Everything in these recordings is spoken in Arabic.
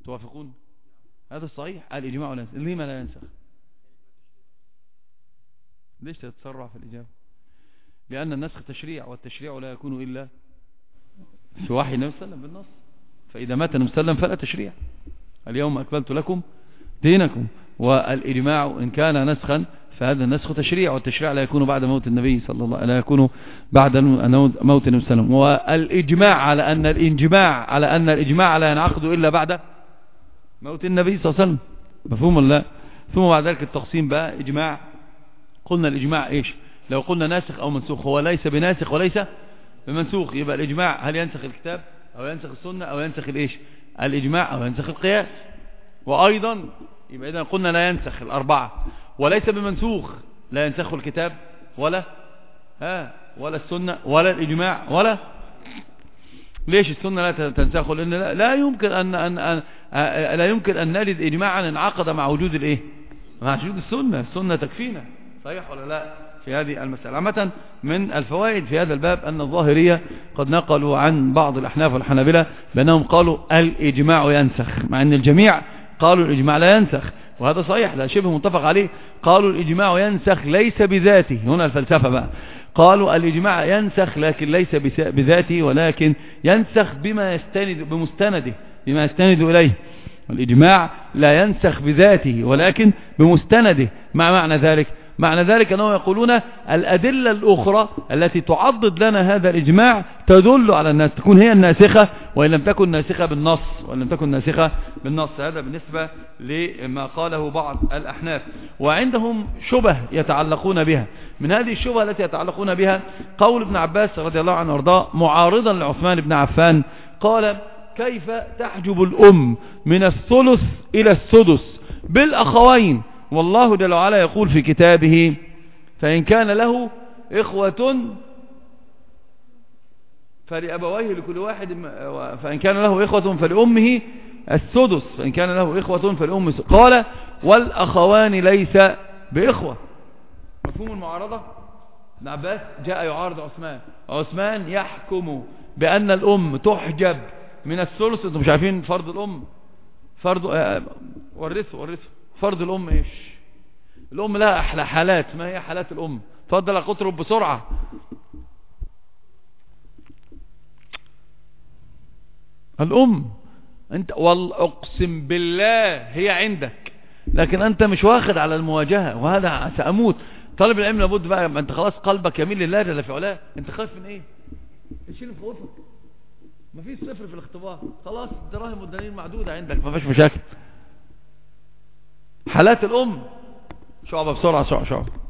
توافقون؟ هذا الصحيح. الإجماع لا ينسخ. لما لا ينسخ؟ ليش تتسرع في الإجابة؟ لأن النسخ تشريع، والتشريع لا يكون إلا في وحي النبي صلى الله عليه وسلم بالنص. فإذا مات النبي صلى الله عليه وسلم فلا تشريع. اليوم أكملت لكم دينكم. والإجماع إن كان نسخا فهذا النسخ تشريع، والتشريع لا يكون بعد موت النبي صلى الله عليه وسلم، لا يكون بعد موت النبي صلى الله عليه وسلم. والإجماع على أن الإجماع لا ينعقد إلا بعد موت النبي صلى الله عليه وسلم. مفهوم ولا لا؟ ثم بعد ذلك التقسيم بقى إجماع. قلنا الإجماع إيش؟ لو قلنا ناسخ أو منسوخ، هو ليس بناسخ وليس بمنسوخ. يبقى الإجماع هل ينسخ الكتاب أو ينسخ السنة أو ينسخ الإيش؟ الإجماع أو ينسخ القياس. وأيضا يبقى إذا قلنا لا ينسخ الأربعة وليس بمنسوخ، لا ينسخ الكتاب ولا السنة ولا الإجماع ولا. ليش السنة لا تنسخ؟ لأن لا يمكن أن نجد إجماعا انعقد مع وجود الإيه؟ مع وجود السنة تكفينا. صحيح ولا لا؟ في هذه المسألة. عامة من الفوائد في هذا الباب أن الظاهرية قد نقلوا عن بعض الأحناف والحنابلة بأنهم قالوا الإجماع ينسخ، مع أن الجميع قالوا الإجماع لا ينسخ، وهذا صحيح، لا شبه متفق عليه. قالوا الإجماع ينسخ ليس بذاته، هنا الفلسفة بقى. قالوا الإجماع ينسخ لكن ليس بذاته، ولكن ينسخ بمستنده بما يستند إليه. الإجماع لا ينسخ بذاته ولكن بمستنده. معنى ذلك أنهم يقولون الأدلة الأخرى التي تعضد لنا هذا الإجماع تدل على الناس، تكون هي الناسخة وإن لم تكن ناسخة بالنص. هذا بالنسبة لما قاله بعض الأحناف. وعندهم شبه يتعلقون بها. من هذه الشبه التي يتعلقون بها قول ابن عباس رضي الله عنه وارضاه معارضا لعثمان بن عفان، قال كيف تحجب الأم من الثلث إلى السدس بالأخوين، والله جل وعلا يقول في كتابه فإن كان له إخوة فلأبويه لكل واحد، فإن كان له إخوة فلأمه السدس، فإن كان له إخوة فلأمه السدس. قال والأخوان ليس بإخوة. مفهوم المعارضة؟ ابن عباس جاء يعارض عثمان يحكم بأن الأم تحجب من الثلث. انتم مش عارفين فرض الأم؟ ورثوا فرض الأم ايش؟ الأم لها أحلى حالات. ما هي حالات الأم؟ تفضل أقطرب بسرعة. الأم انت والأقسم بالله هي عندك، لكن انت مش واخد على المواجهة، وهذا سأموت. طالب العلم لابد بقى، انت خلاص قلبك يميل لله جل في علاه، انت خايف من ايه؟ ايش اللي مخوفك؟ مفيش صفر في الاختبار، خلاص الدراهم والدنانير معدودة عندك، مفيش مشاكل. حالات الأم شعبة بسرعة.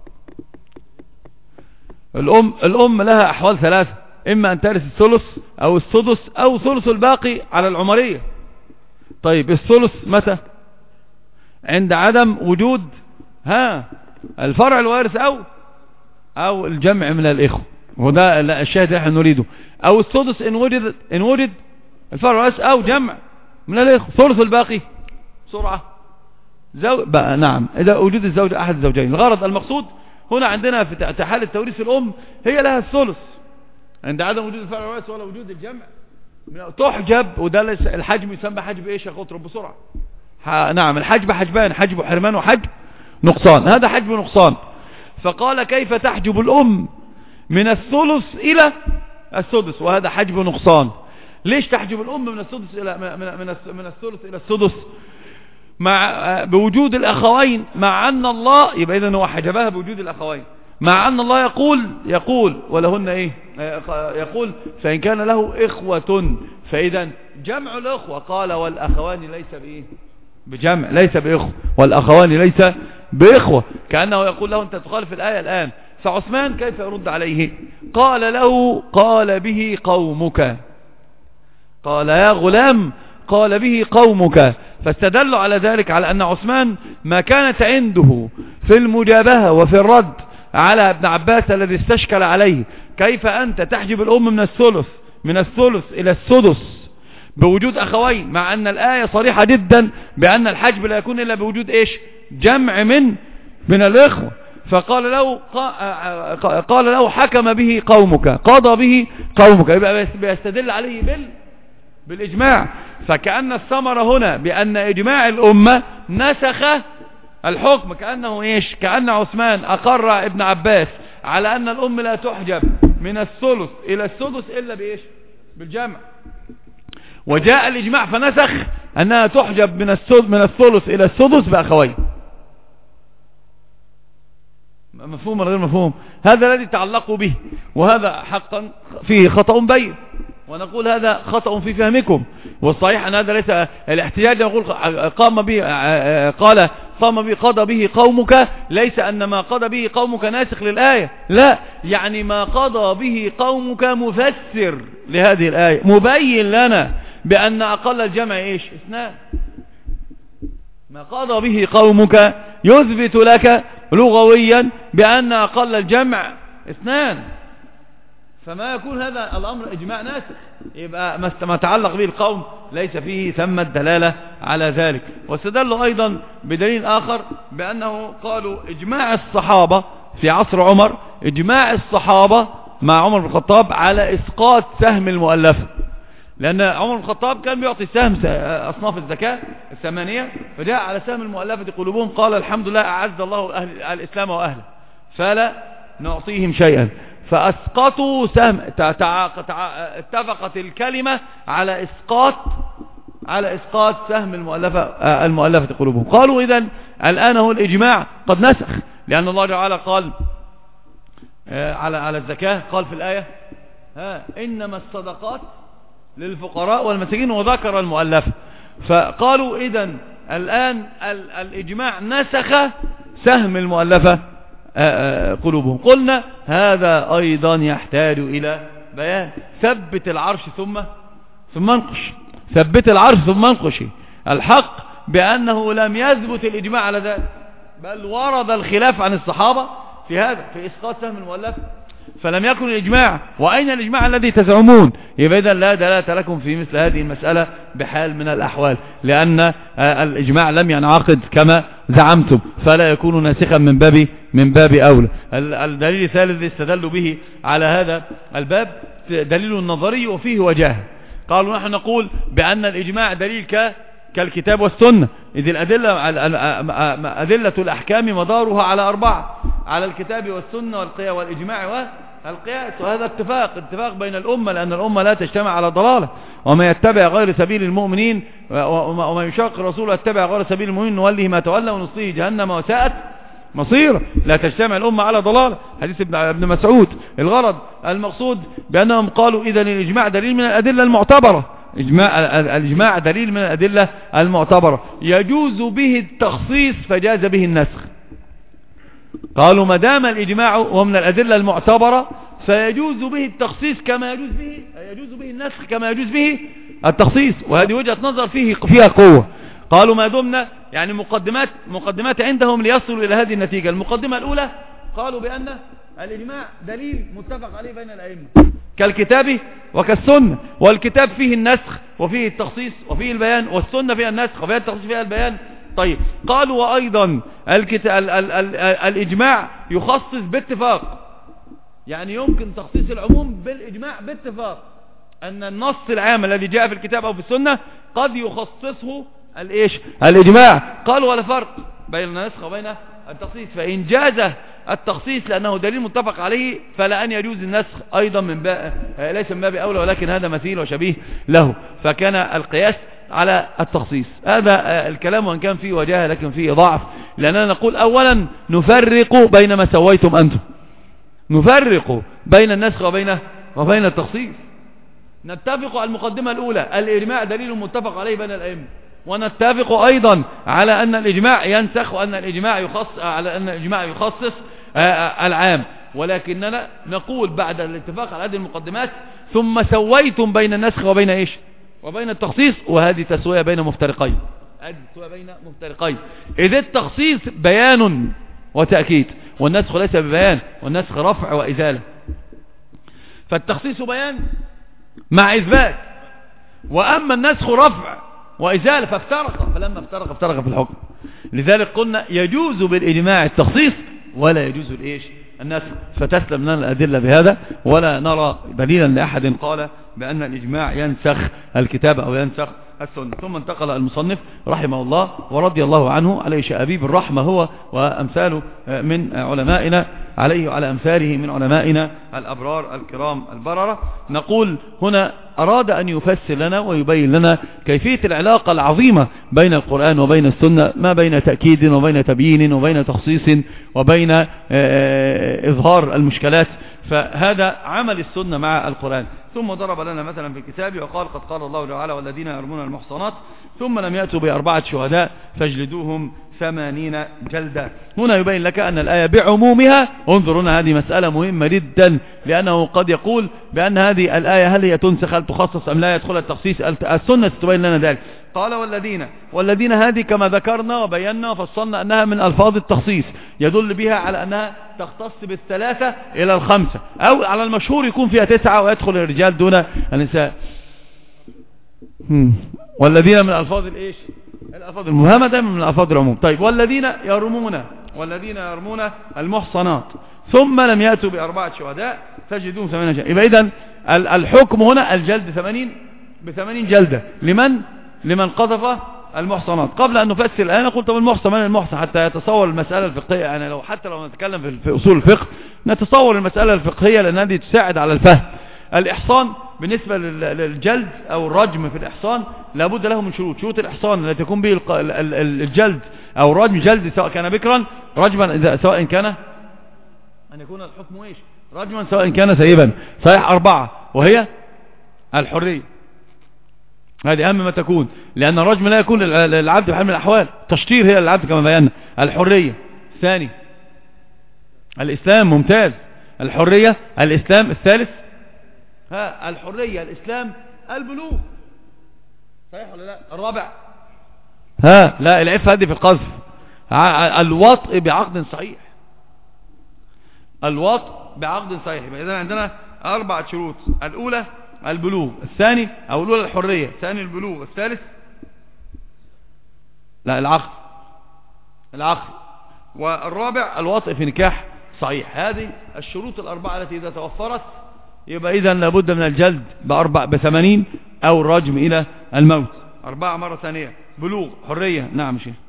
الأم لها أحوال ثلاثة، إما أن ترث الثلث أو السدس أو ثلث الباقي على العمرية. طيب الثلث متى؟ عند عدم وجود الفرع الوارث أو الجمع من الإخوة، وده الشاهد احنا نريده. أو السدس إن وجد الفرع الوارث أو جمع من الإخوة. ثلث الباقي بسرعة بقى. نعم، إذا وجود الزوج أحد الزوجين. الغرض المقصود هنا عندنا في حالة توريث الأم هي لها الثلث عند عدم وجود الفرع الوارث ولا وجود الجمع تحجب. وده الحجم يسمى حجب ايش يا اخوة؟ بسرعة. نعم، الحجب حجبان، حجب حرمان وحجب نقصان. هذا حجب نقصان. فقال كيف تحجب الأم من الثلث إلى السدس، وهذا حجب نقصان. ليش تحجب الأم من السدس إلى من الثلث إلى السدس بوجود الأخوين، مع أن الله يبقى إذن هو حجبها بوجود الأخوين، مع أن الله يقول ولهن إيه؟ يقول فإن كان له إخوة، فإذا جمع الأخوة. قال والأخوان ليس بإيه؟ بجمع، ليس بإخوة، والأخوان ليس بإخوة، كأنه يقول له أنت تخالف الآية الآن. فعثمان كيف يرد عليه؟ قال له قال به قومك، قال يا غلام قال به قومك. فاستدلوا على ذلك على أن عثمان ما كانت عنده في المجابهة وفي الرد على ابن عباس الذي استشكل عليه كيف أنت تحجب الأم من الثلث إلى السدس بوجود أخوين، مع أن الآية صريحة جدا بأن الحجب لا يكون إلا بوجود إيش؟ جمع من الإخوة. قال له حكم به قومك، قضى به قومك. يبقى بيستدل عليه بالإجماع. فكأن الثمرة هنا بأن إجماع الأمة نسخ الحكم. كأنه إيش؟ كأن عثمان أقر ابن عباس على أن الأم لا تحجب من الثلث إلى السدس إلا بإيش؟ بالجمع. وجاء الإجماع فنسخ أنها تحجب من الثلث إلى السدس بأخوين. مفهوم ولا غير مفهوم؟ هذا الذي تعلقوا به، وهذا حقا فيه خطأ بين، ونقول هذا خطأ في فهمكم. والصحيح أن هذا ليس الاحتجاج. نقول قام به قضى به قومك، ليس أن ما قضى به قومك ناسخ للآية، لا، يعني ما قضى به قومك مفسر لهذه الآية، مبين لنا بأن أقل الجمع إيش؟ اثنان. ما قضى به قومك يثبت لك لغويا بأن أقل الجمع اثنان. فما يكون هذا الأمر إجماع ناسخ، يبقى ما تعلق به القوم ليس فيه ثم الدلالة على ذلك. واستدلوا أيضا بدليل آخر بأنه قالوا إجماع الصحابة في عصر عمر، إجماع الصحابة مع عمر بن الخطاب على إسقاط سهم المؤلفة، لأن عمر بن الخطاب كان بيعطي سهم أصناف الزكاة 8، فجاء على سهم المؤلفة قلوبهم قال الحمد لله أعز الله الإسلام وأهله فلا نعطيهم شيئا، فأسقطوا سهم. اتفقت الكلمة على إسقاط سهم المؤلفة قلوبهم. قالوا إذن الآن هو الإجماع قد نسخ، لأن الله تعالى قال على الزكاة، قال في الآية إنما الصدقات للفقراء والمساكين، وذكر المؤلفة. فقالوا إذن الآن الإجماع نسخ سهم المؤلفة قلوبهم. قلنا هذا أيضا يحتاج إلى بيان. ثبت العرش ثم انقش، ثبت العرش ثم انقش. الحق بأنه لم يثبت الإجماع على ذلك، بل ورد الخلاف عن الصحابة في هذا، في إسقاط سهم المؤلفة، فلم يكن الإجماع. وأين الإجماع الذي تزعمون؟ يبقى إذن لا دلالة لكم في مثل هذه المسألة بحال من الأحوال، لأن الإجماع لم ينعقد كما زعمتم، فلا يكون ناسخا من باب أولى. الدليل الثالث استدلوا به على هذا الباب دليل نظري وفيه وجاهة. قالوا نحن نقول بأن الإجماع دليل كالكتاب والسنة، إذ أدلة الأحكام مدارها على 4، على الكتاب والسنة والإجماع والقياس. وهذا اتفاق بين الأمة، لأن الأمة لا تجتمع على ضلالة. وما يتبع غير سبيل المؤمنين وما يشاق الرسول يتبع غير سبيل المؤمنين نوله ما تولى ونصيه جهنم وساءت مصير. لا تجتمع الأمة على ضلالة، حديث ابن مسعود. الغرض المقصود بأنهم قالوا إذن الإجماع دليل من الأدلة المعتبرة، الإجماع دليل من الأدلة المعتبرة يجوز به التخصيص فجاز به النسخ. قالوا ما دام الإجماع ومن الأدلة المعتبرة فيجوز به التخصيص كما يجوز به النسخ كما يجوز به التخصيص. وهذه وجهة نظر فيها قوة. قالوا ما دمنا يعني مقدمات عندهم ليصلوا إلى هذه النتيجة. المقدمة الأولى قالوا بأن الإجماع دليل متفق عليه بين الأئمة كالكتاب وكالسنة، والكتاب فيه النسخ وفيه التخصيص وفيه البيان، والسنة فيها النسخ وفيها التخصيص فيها البيان. طيب قالوا وأيضا الإجماع يخصص باتفاق، يعني يمكن تخصيص العموم بالإجماع باتفاق، أن النص العام الذي جاء في الكتاب أو في السنة قد يخصصه الإجماع. قالوا ولا فرق بين النسخ وبين التخصيص، فإن جاز التخصيص لأنه دليل متفق عليه فلا أن يجوز النسخ أيضا ليس من باب أولى، ولكن هذا مثيل وشبيه له، فكان القياس على التخصيص. هذا الكلام وإن كان فيه وجاهة لكن فيه ضعف، لأننا نقول أولا نفرق بين ما سويتم أنتم، نفرق بين النسخ وبين التخصيص. نتفق على المقدمة الأولى الإجماع دليل متفق عليه بين الأئمة، ونتفق أيضا على أن الإجماع ينسخ وأن الإجماع يخصص العام، ولكننا نقول بعد الاتفاق على هذه المقدمات ثم سويتم بين النسخ وبين التخصيص، وهذه تسوية بين مفترقين. إذ التخصيص بيان وتأكيد، والنسخ ليس ببيان، والنسخ رفع وإزالة. فالتخصيص بيان مع إثبات، وأما النسخ رفع وإزالة فلما افترق في الحكم. لذلك قلنا يجوز بالإجماع التخصيص ولا يجوز النسخ، فتسلم لنا الأدلة بهذا، ولا نرى دليلا لأحد قال بأن الإجماع ينسخ الكتاب أو ينسخ السنة. ثم انتقل المصنف رحمه الله ورضي الله عنه عليه شأبيب الرحمة هو وأمثاله من علمائنا، عليه وعلى أمثاله من علمائنا الأبرار الكرام البررة. نقول هنا أراد أن يفسر لنا ويبين لنا كيفية العلاقة العظيمة بين القرآن وبين السنة، ما بين تأكيد وبين تبيين وبين تخصيص وبين إظهار المشكلات. فهذا عمل السنة مع القرآن. ثم ضرب لنا مثلا في كتابه وقال قد قال الله تعالى والذين يرمون المحصنات ثم لم يأتوا ب4 شهداء فاجلدوهم 80 جلدة. هنا يبين لك أن الآية بعمومها، انظرنا هذه مسألة مهمة جدا، لأنه قد يقول بأن هذه الآية هل هي تنسخ هل تخصص أم لا يدخل التخصيص، السنة تبين لنا ذلك. قال والذين هذه كما ذكرنا وبينا وفصلنا أنها من ألفاظ التخصيص يدل بها على أنها تختص بال3 إلى 5، أو على المشهور يكون فيها 9 ويدخل الرجال دون النساء. والذين من الألفاظ الإيش؟ الألفاظ المهمة دائما من الألفاظ العموم. طيب والذين يرمون المحصنات ثم لم يأتوا ب4 شهداء فجدوهم 80 جلدة. يبقى إذن الحكم هنا الجلد 80 جلدة لمن قذف المحصنات. قبل أن نفسر الآن نقول طب المحصن من المحصن حتى يتصور المسألة الفقهية، يعني حتى لو نتكلم في أصول الفقه نتصور المسألة الفقهية، لأن هذه تساعد على الفهم. الإحصان بالنسبة للجلد أو الرجم في الإحصان لابد له من شروط الإحصان التي تكون به الجلد أو رجم جلد، سواء كان بكرا رجما، سواء كان أن يكون الحكم إيش رجما، سواء كان سيبا. صحيح 4 وهي الحرية، هذه أهم ما تكون، لأن الرجم لا يكون للعبد بحال من الأحوال، تشطير هي للعبد كما بينا. الحرية الثاني الإسلام، ممتاز. الحرية الإسلام الثالث الحرية الإسلام البلوغ، صحيح ولا لا؟ الرابع لا العفة هذه في القذف. الوطء بعقد صحيح، الوطء بعقد صحيح. إذا عندنا 4 شروط: الأولى البلوغ، الثاني أو الأولى الحرية، الثاني البلوغ، الثالث لا العقد، والرابع الوطء في نكاح صحيح. هذه الشروط ال4 التي إذا توفرت يبقى إذا لابد من الجلد ب80 أو الرجم إلى الموت. 4 مرة ثانية: بلوغ، حرية. نعم شيخ.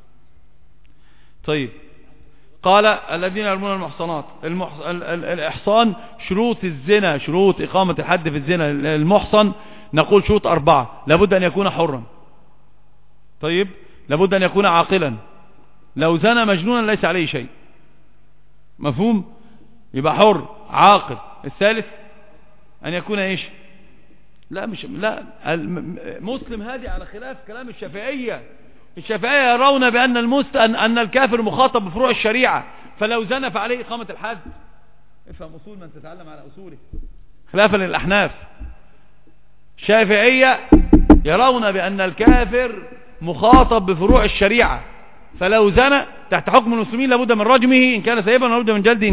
طيب قال الذين يرمون المحصنات. الإحصان شروط الزنا، شروط إقامة الحد في الزنا. المحصن نقول شروط 4: لابد أن يكون حرا، طيب لابد أن يكون عاقلا، لو زنى مجنونا ليس عليه شيء، مفهوم؟ يبقى حر عاقل. الثالث أن يكون إيش؟ لا مسلم. هذه على خلاف كلام الشافعية. الشافعية يرون بأن أن الكافر مخاطب بفروع الشريعة، فلو زنى فعليه إقامة الحد. افهم أصول من تتعلم على أصوله، خلافا للأحناف. الشافعية يرون بأن الكافر مخاطب بفروع الشريعة، فلو زنى تحت حكم المسلمين لابد من رجمه إن كان سيبا، ولابد من جلده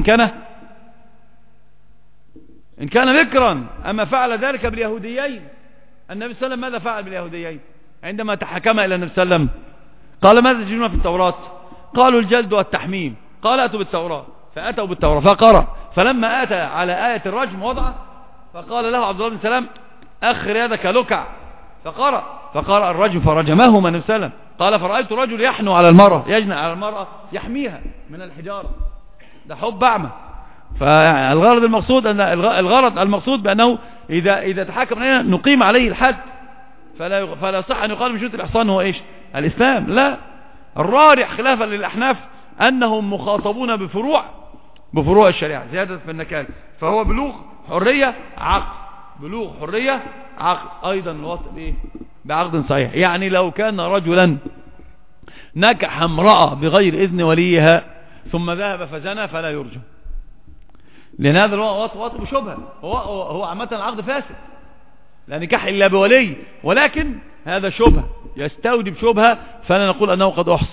إن كان ذكرا. أما فعل ذلك باليهوديين، النبي صلى الله عليه وسلم ماذا فعل باليهوديين عندما تحكم إلى النبي صلى الله عليه وسلم؟ قال ماذا تجدون في التوراة؟ قالوا الجلد والتحميم. قال أتوا بالتوراة، فأتوا بالتوراة فقرأ، فلما أتى على آية الرجم وضع، فقال له عبد الله بن سلام أخر يدك لكع، فقرأ الرجم فرجمهما النبي صلى الله عليه وسلم. قال فرأيت رجل يحنو على المرأة، يجنى على المرأة يحميها من الحجارة. ده حب أعمى. فالغرض المقصود بأنه إذا تحكم علينا نقيم عليه الحد، فلا صح أن يقال من شروط الإحصان هو إيش؟ الإسلام. لا، الراجح خلافا للأحناف أنهم مخاطبون بفروع الشريعة زيادة في النكال. فهو بلوغ، حرية، عقد. بلوغ، حرية، عقد. أيضا الوطء بإيه؟ بعقد صحيح. يعني لو كان رجلا نكح امرأة بغير إذن وليها ثم ذهب فزنى فلا يرجم، لأن هذا الوطء بشبهة، هو عامة العقد فاسد لا نكاح إلا بولي، ولكن هذا شبهة يستوجب شبهة، فلا نقول أنه قد أحصن.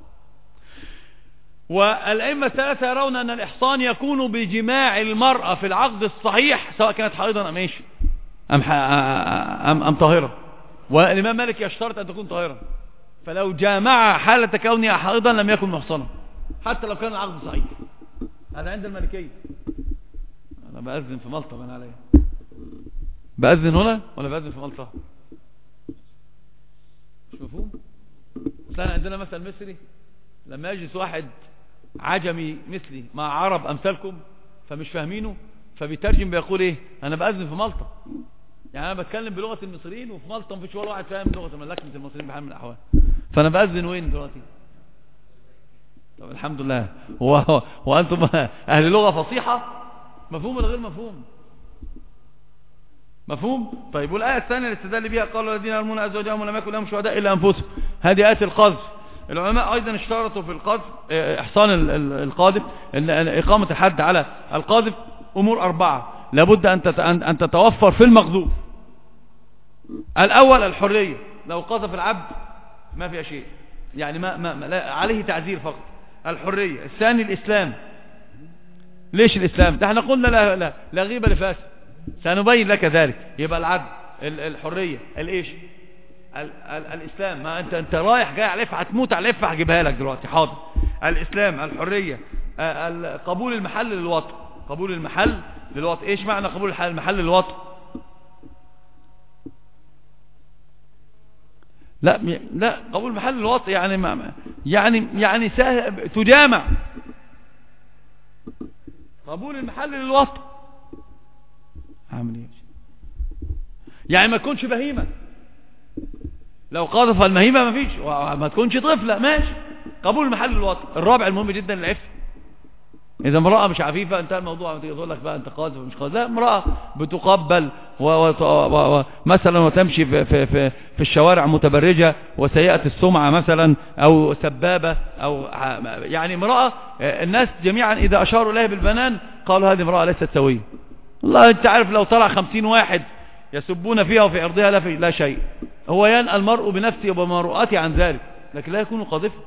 والأئمة الثلاثة يرون أن الإحصان يكون بجماع المرأة في العقد الصحيح، سواء كانت حائضا أم إيش أم طاهرة. والإمام مالك يشترط أن تكون طاهرة، فلو جامع حالة كونها حائضا لم يكن محصنا حتى لو كان العقد صحيح. هذا عند المالكية. أنا بأذن في مالطا من عليها. بأذن هنا ولا بأذن في مالطا؟ مش مفهوم؟ مثلا عندنا مثل مصري لما يجلس واحد عجمي مثلي مع عرب أمثالكم فمش فاهمينه فبيترجم بيقول ايه؟ أنا بأذن في مالطا. يعني أنا بتكلم بلغة المصريين وفي مالطا مفيش ولا واحد فاهم لغة لكنة المصريين بحال من الأحوال. فأنا بأذن وين دلوقتي؟ طب الحمد لله. وأنتم أهل لغة فصيحة مفهوم ولا غير مفهوم؟ مفهوم؟ طيب والآية الثانية اللي استدل بها قالوا الذين يرمون أزواجهم ولم يكن لهم شهداء إلا أنفسهم. هذه آية القذف. العلماء أيضا اشترطوا في القذف إحصان القاذف إن إقامة الحد على القاذف أمور 4 لابد أن تتوفر في المقذوف. الأول الحرية، لو قذف العبد ما في شيء يعني ما عليه تعزير فقط. الحرية. الثاني الإسلام. ليش الإسلام؟ ده احنا قلنا لا غيبة لفاسد، سنبين لك ذلك. يبقى العدل، الحرية، الايش، الإسلام. ما انت رايح جاي على لفة هتموت على لفة هجيبها لك دلوقتي حاضر. الإسلام، الحرية، قبول المحل للوطن. قبول المحل للوطن. ايش معنى قبول المحل للوطن؟ لا قبول محل الوطن يعني تجامع. قبول المحل للوطن عامل ايه؟ يعني ما تكونش بهيمة. لو قاذف المهيمة ما فيش، ما تكونش طفلة ماشي. قبول المحل للوطن. الرابع المهم جدا العفة. إذا امرأة مش عفيفة انتهى الموضوع. تقول لك بقى انت قاذف مش قاذف. لا، امرأة بتقبل مثلا وتمشي في الشوارع متبرجة وسيئة السمعة مثلا او سبابة او يعني امرأة الناس جميعا اذا اشاروا اليها بالبنان قالوا هذه امرأة ليست سوية. والله انت عارف لو طلع 50 واحد يسبون فيها وفي عرضها لا شيء. هو ينأى المرء بنفسه وبمرؤته عن ذلك لكن لا يكون قاذفا.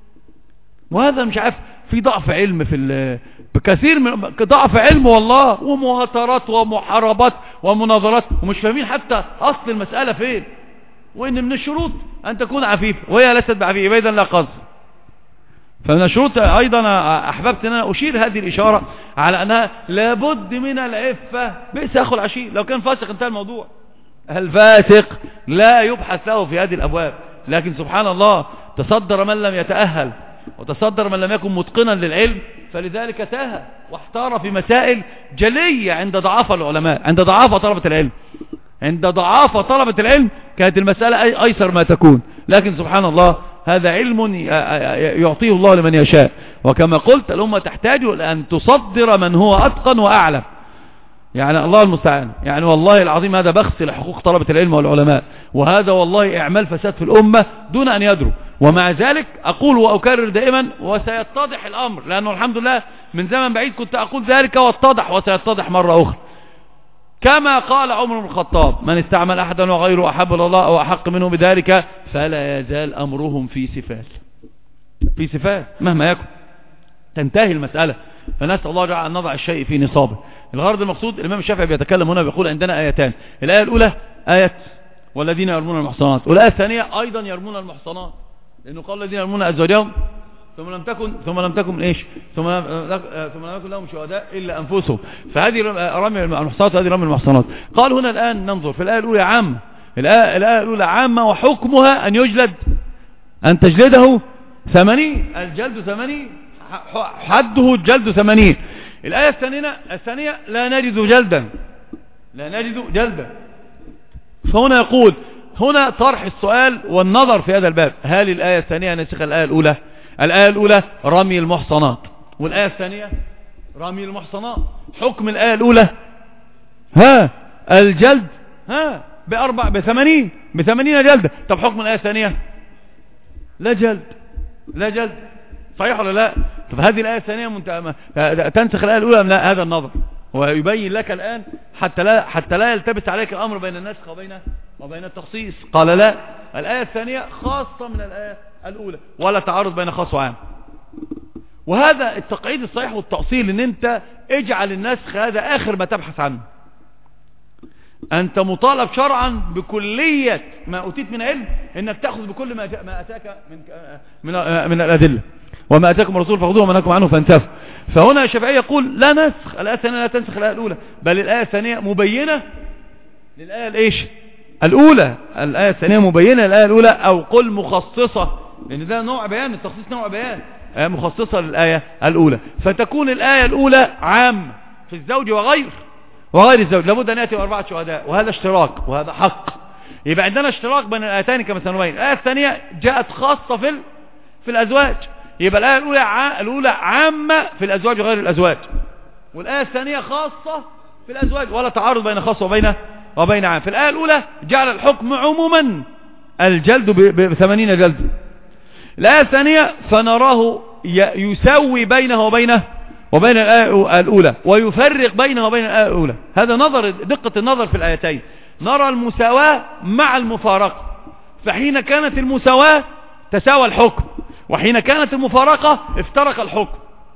وهذا مش عارف في ضعف علم بكثير من ضعف علم والله، ومهاترات ومحاربات ومناظرات ومش فاهمين حتى اصل المسألة فين، وان من الشروط ان تكون عفيفة وهي ليست بعفيفة اذا لا قذف. فمن الشروط ايضا احببت ان انا اشير هذه الاشارة على انها لابد من العفة. بئس اخو العشير. لو كان فاسق انتهى الموضوع. الفاسق لا يبحث له في هذه الابواب، لكن سبحان الله تصدر من لم يتأهل وتصدر من لم يكن متقنا للعلم، فلذلك تاه واحتار في مسائل جلية عند ضعاف العلماء، عند ضعاف طلبة العلم. عند ضعاف طلبة العلم كانت المسألة أيسر ما تكون. لكن سبحان الله هذا علم يعطيه الله لمن يشاء. وكما قلت الأمة تحتاج أن تصدر من هو أتقن وأعلم. يعني الله المستعان. يعني والله العظيم هذا بخس لحقوق طلبة العلم والعلماء، وهذا والله إعمال فساد في الأمة دون أن يدروا. ومع ذلك أقول وأكرر دائما وسيتضح الأمر، لأنه الحمد لله من زمن بعيد كنت أقول ذلك واتضح وسيتضح مرة أخرى. كما قال عمر بن الخطاب: من استعمل أحدا وغيره أحب الله أو أحق منه بذلك فلا يزال أمرهم في سفال مهما يكن. تنتهي المسألة. فنسأل الله جعل أن نضع الشيء في نصابه. الغرض المقصود الإمام الشافعي بيتكلم هنا بيقول عندنا آيتان. الآية الأولى آية والذين يرمون المحصنات، والآية الثانية أيضا يرمون المحصنات، لأنه قال الذين يرمون أزواجهم ثم لم تكن إيش ثم لم يكن لهم شهداء إلا أنفسهم. فهذه رمي المحصنات وهذه رمي المحصنات. قال هنا الآن ننظر في الآية الأولى عامة. الآية الأولى عامة وحكمها أن تجلده 80. الجلد 80 حده الجلد 80. الآية الثانية لا نجد جلدا. فهنا يقول هنا طرح السؤال والنظر في هذا الباب: هل الآية الثانية نسخ الآية الأولى؟ الآية الأولى رمي المحصنات، والآية الثانية رمي المحصنات. حكم الآية الأولى الجلد ب80 جلدة. طب حكم الآية الثانية لا جلد. صحيح ولا لا؟ طب هذه الآية الثانية تنسخ الآية الأولى؟ لا، هذا النظر. ويبين لك الآن حتى لا يلتبس عليك الأمر بين النسخ وبين التخصيص. قال لا، الآية الثانية خاصة من الآية الأولى ولا تعارض بين خاص وعام. وهذا التقعيد الصحيح والتأصيل، ان انت اجعل النسخ هذا آخر ما تبحث عنه. أنت مطالب شرعا بكلية ما أتيت من علم انك تأخذ بكل ما أتاك من الأدلة. وما أتاكم الرسول فخذوه وما نهاكم عنه فانتهوا. فهنا الشافعي يقول لا نسخ، الآية الثانية لا تنسخ الآية الأولى، بل الآية الثانية مبينة للآية الإيش الأولى. الآية الثانية مبينة للآية الأولى، أو قل مخصصة، لأن ده نوع بيان، التخصيص نوع بيان، مخصصة للآية الأولى. فتكون الآية الأولى عام في الزوج وغير الزوج، لابد أن يأتي 4 شهداء، وهذا اشتراك وهذا حق. يبقى عندنا اشتراك بين الآيتين كما سنبين. الآية الثانية جاءت خاصة في الأزواج، يبقى الآية الأولى عامة في الأزواج وغير الأزواج، والآية الثانية خاصة في الأزواج، ولا تعارض بين خاص وبين عام. في الآية الأولى جعل الحكم عموما الجلد ب80 جلد. الآية الثانية فنراه يسوي بينه وبين الآية الأولى، ويفرق بينه وبين الآية الأولى. هذا نظر، دقة النظر في الآيتين. نرى المساواة مع المفارقة، فحين كانت المساواة تساوى الحكم، وحين كانت المفارقة افترق الحكم.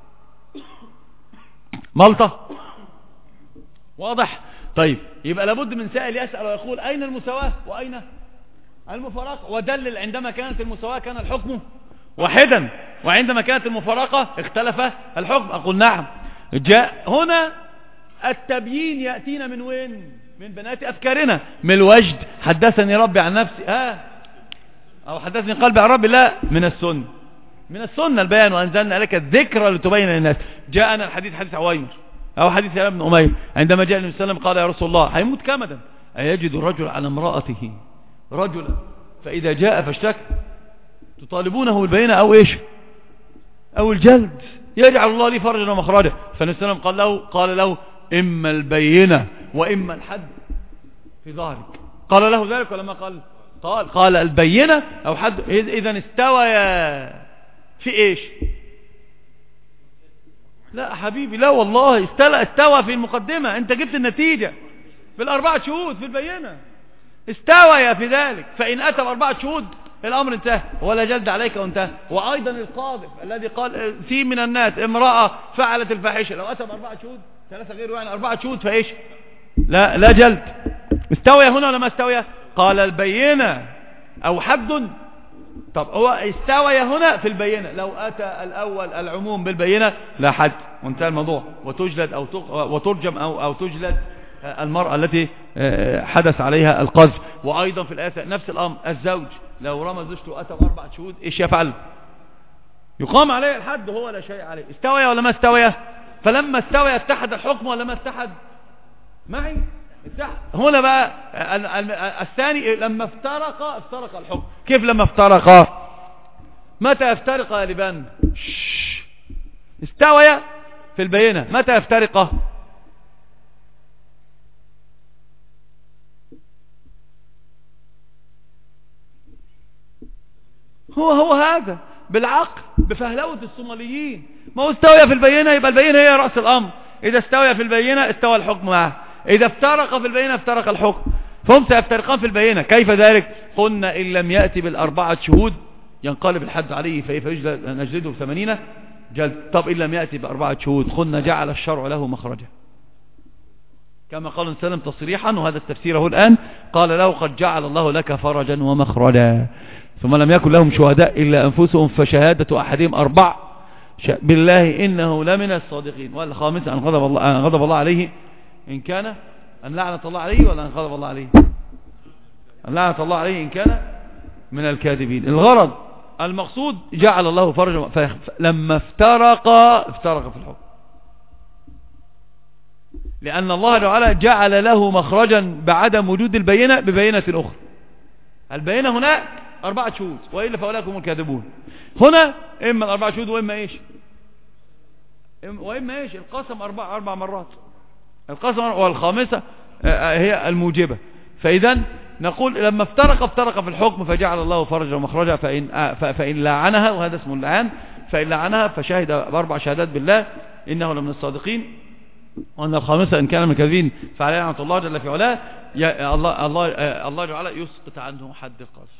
ملطة واضح؟ طيب يبقى لابد من سائل يسأل ويقول أين المساواة وأين المفارقة؟ ودلل عندما كانت المساواة كان الحكم واحدا، وعندما كانت المفارقة اختلف الحكم. أقول نعم. جاء هنا التبيين يأتينا من وين؟ من بنات أفكارنا، من الوجد حدثني ربي عن نفسي أو حدثني قلبي عن ربي، لا، من السنة البيان، وأنزلنا لك الذكر لتبين للناس. جاءنا الحديث، حديث عويمر أو حديث ابن أمير، عندما جاء النبي صلى الله عليه وسلم قال يا رسول الله هيموت كمدا، أيجد الرجل على امرأته رجلا فإذا جاء فاشتكى تطالبونه بالبينة أو إيش أو الجلد، يجعل الله لي فرجا ومخرجا. فالنبي صلى الله عليه وسلم قال له إما البينة وإما الحد في ظهرك. قال له ذلك ولما قال البينة أو حد. إذا استوى في إيش؟ لا حبيبي، لا والله، استوى في المقدمة، انت جبت النتيجة بال4 شهود في البينة، استوى في ذلك. فإن أتى ب4 شهود الأمر انتهى، ولا جلد عليك وانتهى. وأيضا القاذف الذي قال في من الناس امرأة فعلت الفاحشة، لو أتى ب4 شهود 3 غيره، يعني 4 شهود فإيش؟ لا جلد. استوى هنا ولا ما استوى؟ قال البينة أو حد. طب هو استوى هنا في البينة، لو أتى الأول العموم بالبينة لا حد وانتهى الموضوع، وتجلد أو وترجم أو تجلد المرأة التي حدث عليها القذف. وأيضا في الآية نفس الأمر، الزوج لو رمى زوجته أتى ب4 شهود إيش يفعل؟ يقام عليه الحد، هو لا شيء عليه. استوى ولا ما استوى؟ فلما استوى اتحد الحكم ولا ما اتحد معي؟ هنا بقى الثاني لما افترق الحكم. كيف لما افترق؟ متى يفترق يا لبان؟ استوى في البينة، متى يفترق؟ هو هذا بالعقل، بفهلوة الصوماليين. ما هو استوى في البينة، يبقى البينة هي رأس الأمر. إذا استوى في البينة استوى الحكم معه، إذا افترق في البينة افترق الحكم. فهم سيفترقان في البينة. كيف ذلك؟ قلنا إن لم يأتي بال4 شهود ينقلب الحد عليه فنجلده 80 جلد. طب إن لم يأتي ب4 شهود قلنا جعل الشرع له مخرجا، كما قال النبي صلى الله عليه وسلم تصريحا، وهذا التفسيره الآن. قال له قد جعل الله لك فرجا ومخرجا. ثم لم يكن لهم شهداء إلا أنفسهم فشهادة أحدهم 4 بالله إنه لمن الصادقين. والخامس أن غضب الله عليه إن كان، أن لعنة الله عليه ولا أن غضب الله عليه؟ أن لعنة الله عليه إن كان من الكاذبين. الغرض المقصود جعل الله فرجا، لما افترق في الحكم، لأن الله تعالى جعل له مخرجا بعدم وجود البينة ببينة أخرى. البينة هناك 4 شهود، وإلا فأولئك هم الكاذبون. هنا إما 4 شهود وإما إيش؟ القسم 4 مرات. القسم والخامسة هي الموجبة. فإذا نقول لما افترق في الحكم فجعل الله فرجا ومخرجا. فإن لعنها، وهذا اسمه اللعان، فإن لعنها فشهد ب4 شهادات بالله إنه لمن الصادقين، وأن الخامسة إن كان من الكاذبين فعليه لعنة الله جل في علاه. الله تعالى يسقط عنه حد القذف،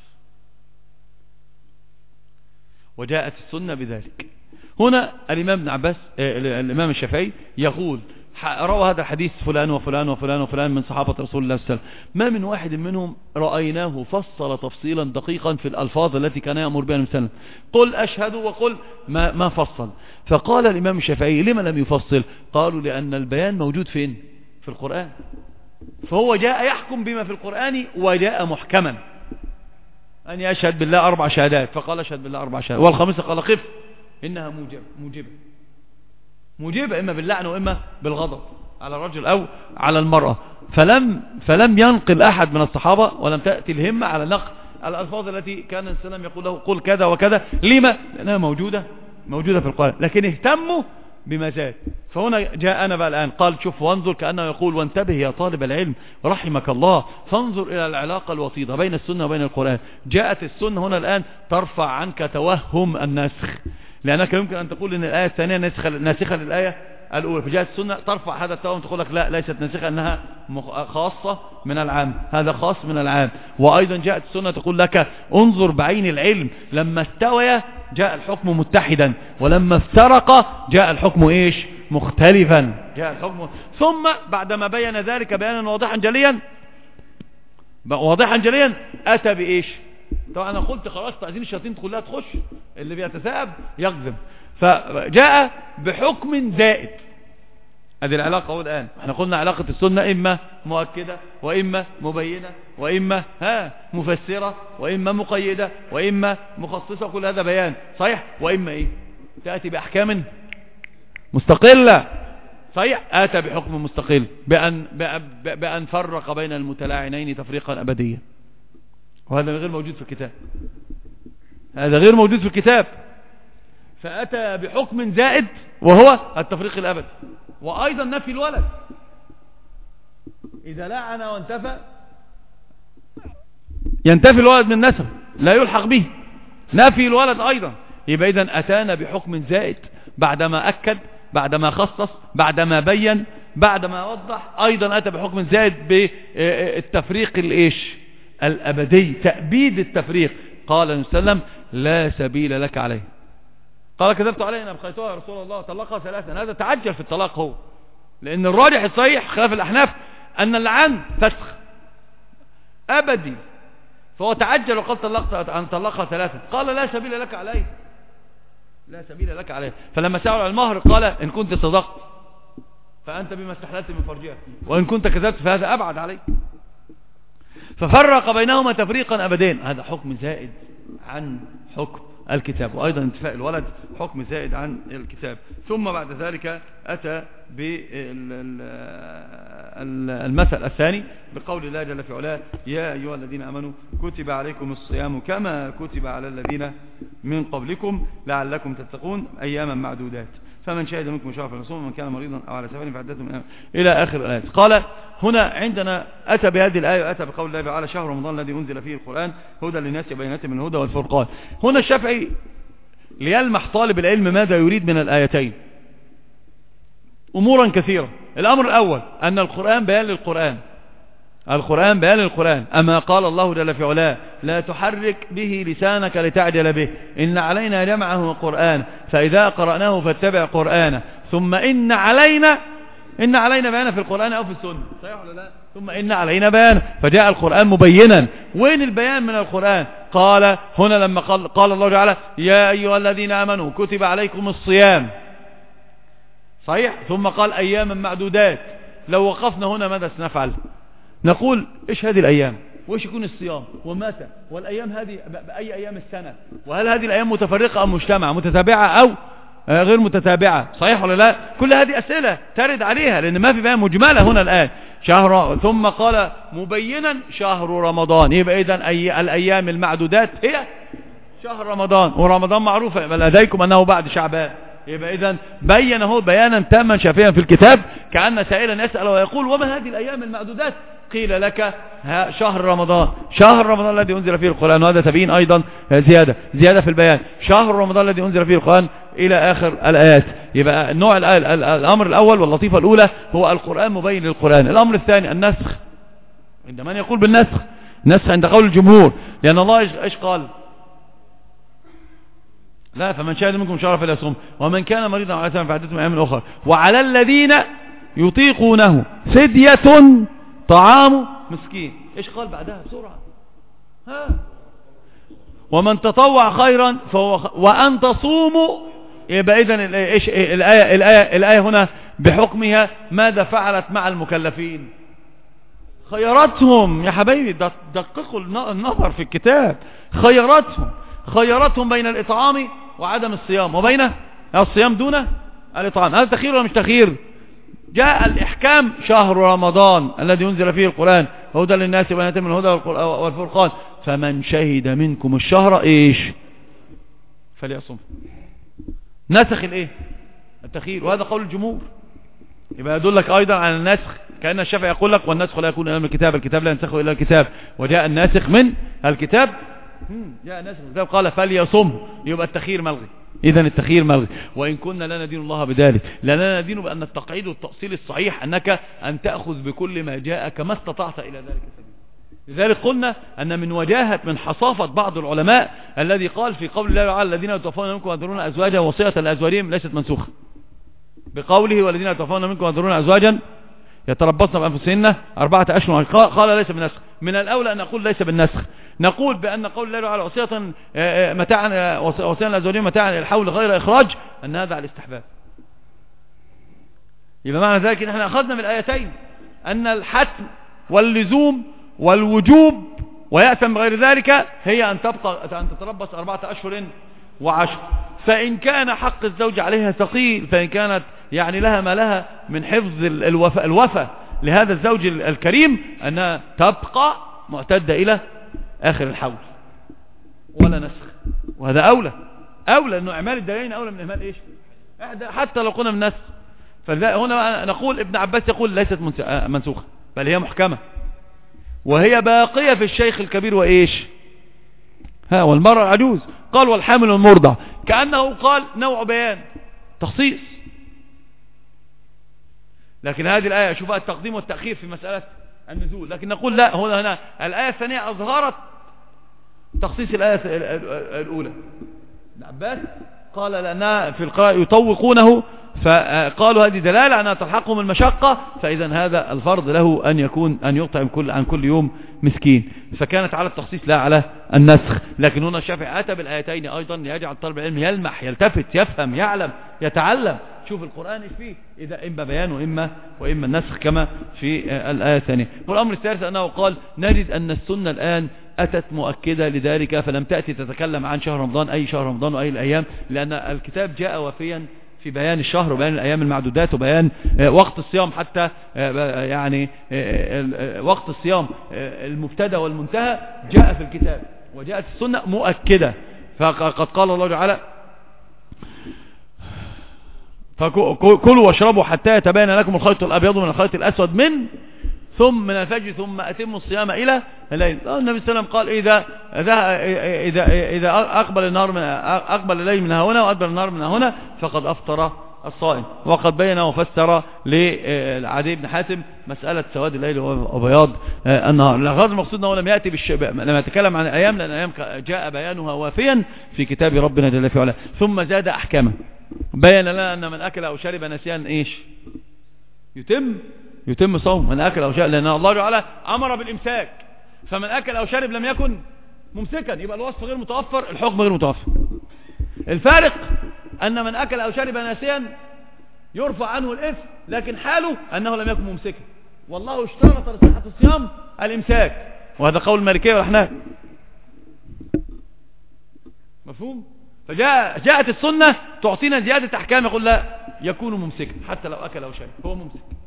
وجاءت السنة بذلك. هنا الإمام ابن عباس الإمام الشافعي يقول روى هذا الحديث فلان وفلان وفلان وفلان من صحابة رسول الله صلى الله عليه وسلم، ما من واحد منهم رأيناه فصل تفصيلا دقيقا في الألفاظ التي كان يأمر بها النبي صلى الله عليه وسلم، قل أشهد وقل ما فصل. فقال الإمام الشافعي لما لم يفصل؟ قالوا لأن البيان موجود فين؟ في القرآن، فهو جاء يحكم بما في القرآن وجاء محكما أن يشهد بالله 4 شهادات، فقال أشهد بالله 4 شهادات، والخامسة قال قف إنها موجبة إما باللعن وإما بالغضب على الرجل أو على المرأة. فلم ينقل أحد من الصحابة ولم تأتي الهمة على نقل الألفاظ التي كان السلام يقول له قل كذا وكذا. لما؟ لأنها موجودة في القرآن، لكن اهتموا بما زاد. فهنا جاء أنا بقى الآن قال شوف وانظر، كأنه يقول وانتبه يا طالب العلم رحمك الله، فانظر إلى العلاقة الوطيدة بين السنة وبين القرآن. جاءت السنة هنا الآن ترفع عنك توهم النسخ، لأنك يمكن أن تقول إن الآية الثانية ناسخة للآية الأولى، فجاءت السنة ترفع هذا التوهم، تقول لك لا ليست ناسخة، أنها خاصة من العام، هذا خاص من العام. وأيضا جاءت السنة تقول لك انظر بعين العلم، لما استوى جاء الحكم متحدا، ولما افترق جاء الحكم إيش؟ مختلفا. جاء الحكم ثم بعدما بين ذلك بيانا واضحا جليا أتى بإيش؟ طبعا أنا قلت خلاص تعزين الشياطين كلها تخش، اللي بيتثاءب يكذب، فجاء بحكم زائد. هذه العلاقة هو الآن احنا قلنا علاقة السنة إما مؤكدة وإما مبينة وإما مفسرة وإما مقيدة وإما مخصصة، كل هذا بيان صحيح، وإما إيه؟ تأتي بأحكام مستقلة صحيح، آتى بحكم مستقل بأن فرق بين المتلاعنين تفريقا أبديا، وهذا غير موجود في الكتاب، هذا غير موجود في الكتاب. فأتى بحكم زائد وهو التفريق الأبدي، وأيضا نفي الولد إذا لعن وانتفى ينتفي الولد من نسب لا يلحق به، نفي الولد أيضا. يبقى إذن أتانا بحكم زائد بعدما أكد، بعدما خصص، بعدما بين، بعدما وضح، أيضا أتى بحكم زائد بالتفريق الإيش؟ الأبدي، تأبيد التفريق. قال النبي صلى الله عليه وسلم لا سبيل لك عليه. قال كذبت علينا أبقيتها يا رسول الله، طلقها 3. هذا تعجل في الطلاق هو، لأن الراجح الصحيح خلاف الأحناف أن اللعان فسخ أبدي، فهو تعجل وقال طلقها 3. قال لا سبيل لك عليه، لا سبيل لك عليه. فلما سألوا على المهر قال إن كنت صدقت فأنت بما استحللت من فرجها، وإن كنت كذبت فهذا أبعد عليك. ففرق بينهما تفريقا أبدين. هذا حكم زائد عن حكم الكتاب، وأيضا انتفاء الولد حكم زائد عن الكتاب. ثم بعد ذلك أتى بالمثل الثاني بقول الله جل في علاه يا أيها الذين آمنوا كتب عليكم الصيام كما كتب على الذين من قبلكم لعلكم تتقون أياما معدودات، فمن شهد منكم شهر فليصوم، ومن كان مريضا أو على سفر فعدة من إلى آخر الآيات. قال هنا عندنا أتى بهذه الآية وأتى بقول الله تعالى شهر رمضان الذي أنزل فيه القرآن هدى للناس وبينات من الهدى والفرقان. هنا الشافعي ليلمح طالب العلم ماذا يريد من الآيتين أمورا كثيرة. الأمر الأول أن القرآن بيان للقرآن، القرآن بيان للقرآن، أما قال الله جل في علاه لا تحرك به لسانك لتعجل به إن علينا جمعه وقرآن فإذا قرأناه فاتبع قرآنه ثم إن علينا بيانه في القرآن أو في السنة، صحيح ولا لا؟ ثم إن علينا بيانه، فجاء القرآن مبينا. وين البيان من القرآن؟ قال هنا لما قال الله تعالى يا أيها الذين آمنوا كتب عليكم الصيام، صحيح، ثم قال أياما معدودات. لو وقفنا هنا ماذا سنفعل؟ نقول إيش هذه الأيام، وإيش يكون الصيام، ومتى، والأيام هذه بأي أيام السنة، وهل هذه الأيام متفرقة أو مجتمعة، متتابعة أو غير متتابعة، صحيح ولا لا؟ كل هذه أسئلة ترد عليها لأن ما في بيان مجملة هنا الآن. شهر ثم قال مبينا شهر رمضان، يبقى إذن الأيام المعدودات هي شهر رمضان، ورمضان معروفة بل لديكم أنه بعد شعبان، يبقى إذن بينه بيانا تاما شافيا في الكتاب، كأن سائلا يسأل ويقول وما هذه الأيام المعدودات؟ قيل لك شهر رمضان، شهر رمضان الذي أنزل فيه القرآن، وهذا تبين أيضا زيادة في البيان، شهر رمضان الذي أنزل فيه القرآن إلى آخر الآيات. يبقى النوع الأمر الأول واللطيفة الأولى هو القرآن مبين للقرآن. الأمر الثاني النسخ، عند من يقول بالنسخ؟ نسخ عند قول الجمهور، لأن الله إيش قال؟ لا فمن شهد منكم شهر فليصوم ومن كان مريضا على سفر فعدة من أيام أخرى وعلى الذين يطيقونه فدية طعام مسكين. ايش قال بعدها بسرعة؟ ومن تطوع خيرا فهو وأن تصوموا. يبقى إذن ايش الآية هنا بحكمها ماذا فعلت مع المكلفين؟ خيرتهم يا حبايبي، دققوا النظر في الكتاب. خيرتهم بين الإطعام وعدم الصيام، وبين الصيام دون الإطعام. هذا تخير ولا مش تخير؟ جاء الإحكام شهر رمضان الذي ينزل فيه القرآن هدى للناس وبينات من الهدى والفرقان، فمن شهد منكم الشهر ايش فليصم. نسخ الايه التخير، وهذا قول الجمهور. يبقى يدلك ايضا على النسخ، كأن الشافعي يقول لك والنسخ لا يكون الا من الكتاب، الكتاب لا ينسخه الا الكتاب، وجاء الناسخ من الكتاب. جاء الناسخ من الكتاب قال فليصم، يبقى التخير ملغي. إذا التخيير ملغي. وإن كنا لا ندين الله بذلك، لا ندين بأن التقعيد والتأصيل الصحيح أنك أن تأخذ بكل ما جاءك ما استطعت إلى ذلك سبيل. لذلك قلنا أن من حصافة بعض العلماء الذي قال في قول الله تعالى الذين يتوفون منكم ويذرون أزواجا وصية لأزواجهم ليست منسوخة، بقوله والذين يتوفون منكم ويذرون أزواجا يتربصن بأنفسهن 4 أشهر، قال ليس بالنسخ. من الأولى أن نقول ليس بالنسخ، نقول بأن قول الله تعالى وصية متاعا وصية لأزواجهم متاعا إلى الحول غير إخراج، أن هذا على الاستحباب. يبقى معنى ذلك نحن أخذنا من الآيتين أن الحتم واللزوم والوجوب ويأتم بغير ذلك هي أن تتربص 4 أشهر و10. فإن كان حق الزوج عليها ثقيل، فإن كانت يعني لها ما لها من حفظ الوفاء لهذا الزوج الكريم، أنها تبقى معتدة إلى آخر الحول ولا نسخ. وهذا أولى أنه إعمال الدليلين أولى من إعمال إيش حتى لو قلنا من نسخ. فهنا نقول ابن عباس يقول ليست منسوخة، بل هي محكمة وهي باقية في الشيخ الكبير وإيش والمرأة العجوز. قال والحامل والمرضع، كأنه قال نوع بيان تخصيص. لكن هذه الآية شوفها التقديم والتأخير في مسألة النزول. لكن نقول لا، هنا الآية الثانية أظهرت تخصيص الآية الأولى. ابن عباس قال لأنها في القراءة يطوقونه، فقالوا هذه دلالة أنها تلحقهم المشقة، فإذا هذا الفرض له أن يطعم عن كل يوم مسكين، فكانت على التخصيص لا على النسخ. لكن هنا الشافعي أتى بالآيتين أيضا ليجعل طالب العلم يلمح يلتفت يفهم يعلم يتعلم، شوف القرآن ايش فيه، إذا إما بيان وإما النسخ كما في الآية الثانية. والأمر الثالث أنه قال نجد أن السنة الآن أتت مؤكدة لذلك، فلم تأتي تتكلم عن شهر رمضان أي شهر رمضان وأي الأيام، لأن الكتاب جاء وفيا في بيان الشهر وبيان الأيام المعدودات وبيان وقت الصيام، حتى يعني وقت الصيام المبتدأ والمنتهى جاء في الكتاب، وجاءت السنة مؤكدة. فقد قال الله تعالى فكلوا واشربوا حتى يتبين لكم الخيط الأبيض من الخيط الأسود ثم من الفجر ثم أتموا الصيام إلى الليل. النبي صلى الله عليه وسلم قال إذا أقبل الليل من هنا وأدبر النهار من هنا فقد أفطر الصائم. وقد بين وفسر لعدي بن حاتم مسألة سواد الليل وبياض النهار. الغرض المقصود أنه لم يأتي لما يتكلم عن الأيام، لأن الأيام جاء بيانها وافيا في كتاب ربنا جل في علاه. ثم زاد أحكامه، بين لنا أن من أكل أو شرب نسيان إيش يتم صوم من أكل أو شرب، لأن الله تعالى أمر بالإمساك، فمن أكل أو شرب لم يكن ممسكا، يبقى الوصف غير متوفر الحكم غير متوفر. الفارق أن من أكل أو شرب ناسيا يرفع عنه الإثم، لكن حاله أنه لم يكن ممسكا، والله اشترط لصحة الصيام الإمساك، وهذا قول المالكية والأحناف. مفهوم؟ فجاءت السنة تعطينا زيادة أحكام، يقول لا يكون ممسكا حتى لو أكل أو شرب، هو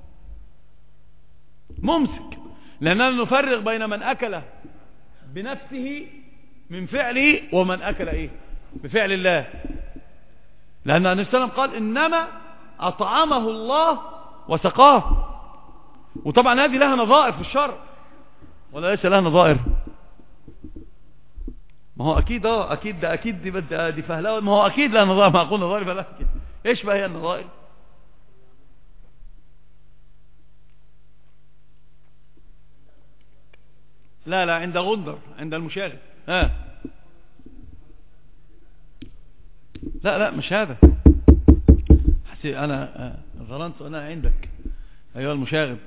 ممسك، لأننا نفرق بين من أكل بنفسه من فعله ومن أكل بفعل الله، لأن النبي صلى الله عليه وسلم قال إنما أطعمه الله وسقاه. وطبعا هذه لها نظائر في الشرع ولا ليس لها نظائر؟ ما هو أكيد دي فهلاوة، ما هو أكيد لها نظائر، ما أقول نظائر فلا أكيد. إيش بقى هي النظائر؟ لا عند غندر، عند المشاغل. لا مش هذا، أنا ظننت أنا عندك. ايها المشاغب.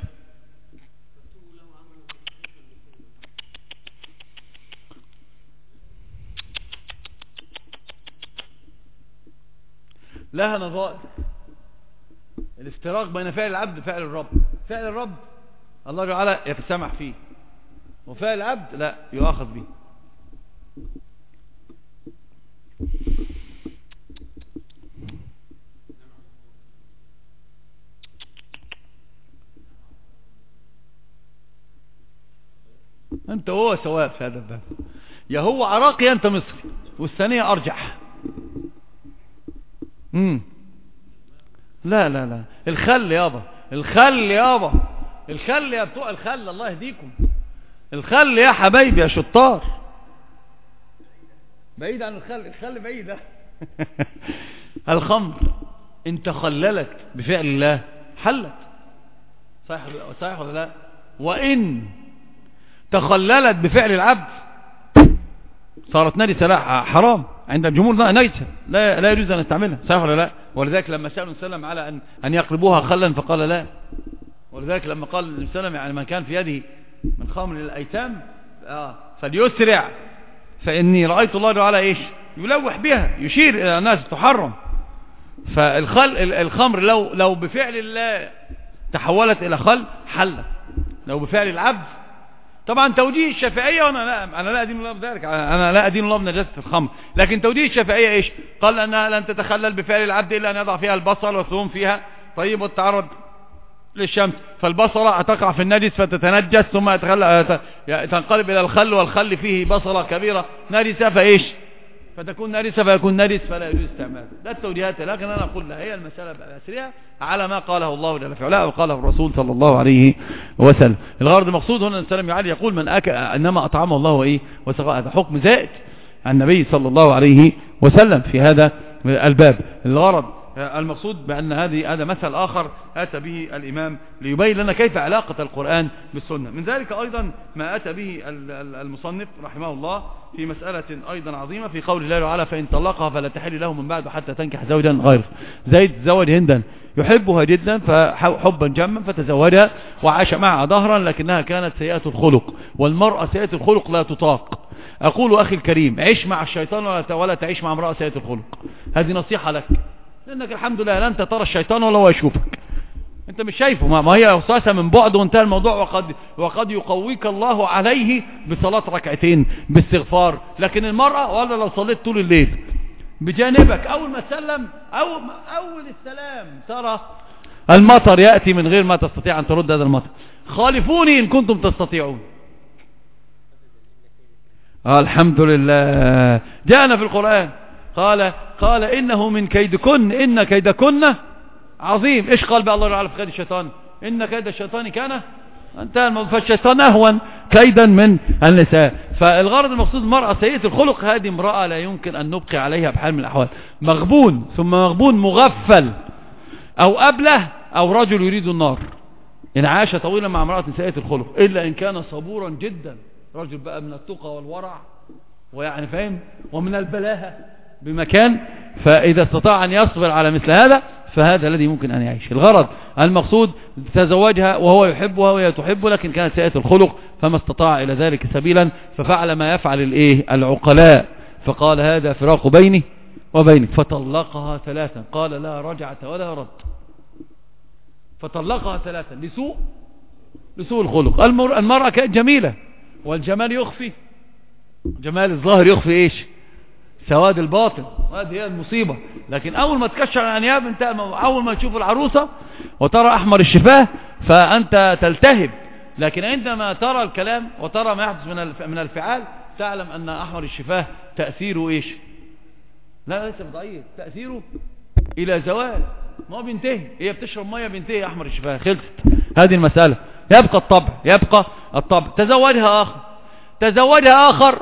لها نظائر. الافتراق بين فعل العبد وفعل الرب. فعل الرب الله تعالى يتسامح فيه، وفعل العبد لا يؤاخذ به. انت هو سواء في هذا الباب، يا هو عراقي انت مصري، والثانية ارجح. لا لا لا، الخل يابا، الخل يابا، الخل يا بتوع الخل، الله يهديكم. الخل يا حبايبي يا شطار، بعيد عن الخل، الخل بعيد. الخمر ان تخللت بفعل الله حلت، صحيح ولا لا؟ وان تخللت بفعل العبد صارت نجسة، لا حرام عند الجمهور، نجسة لا يجوز ان نستعملها، صحيح ولا لا؟ ولذلك لما سألوا السلام على ان يقلبوها خلا فقال لا. ولذلك لما قال السلام يعني من كان في يده من خمر للأيتام فليسرع، فإني رأيت الله تعالى ايش يلوح بها، يشير الى الناس تحرم. فالخمر لو بفعل الله تحولت الى خل حلت، لو بفعل العبد. طبعا توجيه الشافعية، وانا لا ادين الله بذلك، انا لا ادين الله بنجاسة الخمر، لكن توجيه الشافعية ايش؟ قال انها لن تتخلل بفعل العبد الا ان يضع فيها البصل والثوم فيها طيب والتعرض للشمس، فالبصلة تقع في النجس فتتنجس ثم تنقلب الى الخل، والخل فيه بصلة كبيرة نجسة فايش فتكون نجسة فيكون نجس فلا يجوز استعماله. ده التوجيهات، لكن انا اقول لها هي المسألة بأسرها على ما قاله الله جل في علاه وقاله الرسول صلى الله عليه وسلم. الغرض المقصود هنا السلام يعلي يقول من انما اطعمه الله وايه وسقاه، هذا حكم زائد عن النبي صلى الله عليه وسلم في هذا الباب. الغرض المقصود بأن هذا مثل آخر أتى به الإمام ليبين لنا كيف علاقة القرآن بالسنة. من ذلك أيضا ما أتى به المصنف رحمه الله في مسألة أيضا عظيمة في قول الله تعالى فإن طلقها فلا تحل له من بعد حتى تنكح زوجا غيره. زيد تزوج هندا يحبها جدا فحبا جما فتزوجها وعاش معها ظهرا، لكنها كانت سيئة الخلق، والمرأة سيئة الخلق لا تطاق. أقول أخي الكريم عيش مع الشيطان ولا تعيش مع امرأة سيئة الخلق، هذه نصيحة لك، لأنك الحمد لله لا أنت ترى الشيطان ولا هو يشوفك، أنت مش شايفه، ما هي وسوسة من بعد وانتهى الموضوع. وقد يقويك الله عليه بصلاة ركعتين باستغفار، لكن المرأة ولا لو صليت طول الليل بجانبك أول ما تسلم أول السلام ترى المطر يأتي من غير ما تستطيع أن ترد هذا المطر. خالفوني إن كنتم تستطيعون. الحمد لله جاءنا في القرآن قال إنه من كيدكن إن كيدكن عظيم. إيش قال بقى الله تعالى في كيد الشيطان؟ إن كيد الشيطان كان انتهى، فالشيطان أهون كيدا من النساء. فالغرض المقصود المرأة سيئة الخلق، هذه امرأة لا يمكن أن نبقي عليها بحال من الأحوال. مغبون ثم مغبون مغفل أو أبله أو رجل يريد النار إن عاش طويلا مع امرأة سيئة الخلق، إلا إن كان صبورا جدا، رجل بقى من التقى والورع ويعني فاهم ومن البلاهة بمكان، فإذا استطاع أن يصبر على مثل هذا فهذا الذي ممكن أن يعيش. الغرض المقصود تزوجها وهو يحبها وهي تحبه، لكن كانت سيئة الخلق فما استطاع إلى ذلك سبيلا، ففعل ما يفعل العقلاء، فقال هذا فراق بيني وبينك، فطلقها ثلاثا، قال لا رجعة ولا رد، فطلقها ثلاثا لسوء الخلق. المرأة كانت جميلة، والجمال يخفي، جمال الظاهر يخفي ايش؟ سواد الباطن، وهذه هي المصيبة. لكن اول ما تكشر الانياب انت اول ما تشوف العروسة وترى احمر الشفاه فانت تلتهب، لكن عندما ترى الكلام وترى ما يحدث من الفعال تعلم ان احمر الشفاه تأثيره ايش؟ لا ليس ضعيف، تأثيره الى زوال، ما هو بينتهي، هي بتشرب مية بينتهي احمر الشفاه، خلصت هذه المسألة. يبقى الطبع. تزوجها آخر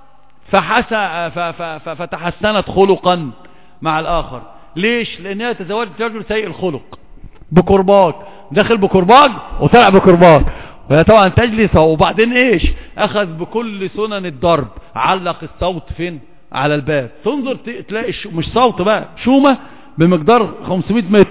فتحسنت خلقا مع الآخر. ليش؟ لأنها تزوجت رجل سيء الخلق بكرباج، دخل بكرباج وطلع بكرباج، وهي طبعا تجلس. وبعدين ايش؟ اخذ بكل سنن الضرب، علق الصوت فين؟ على الباب، تنظر تلاقي مش صوت بقى، شومة بمقدار 500 متر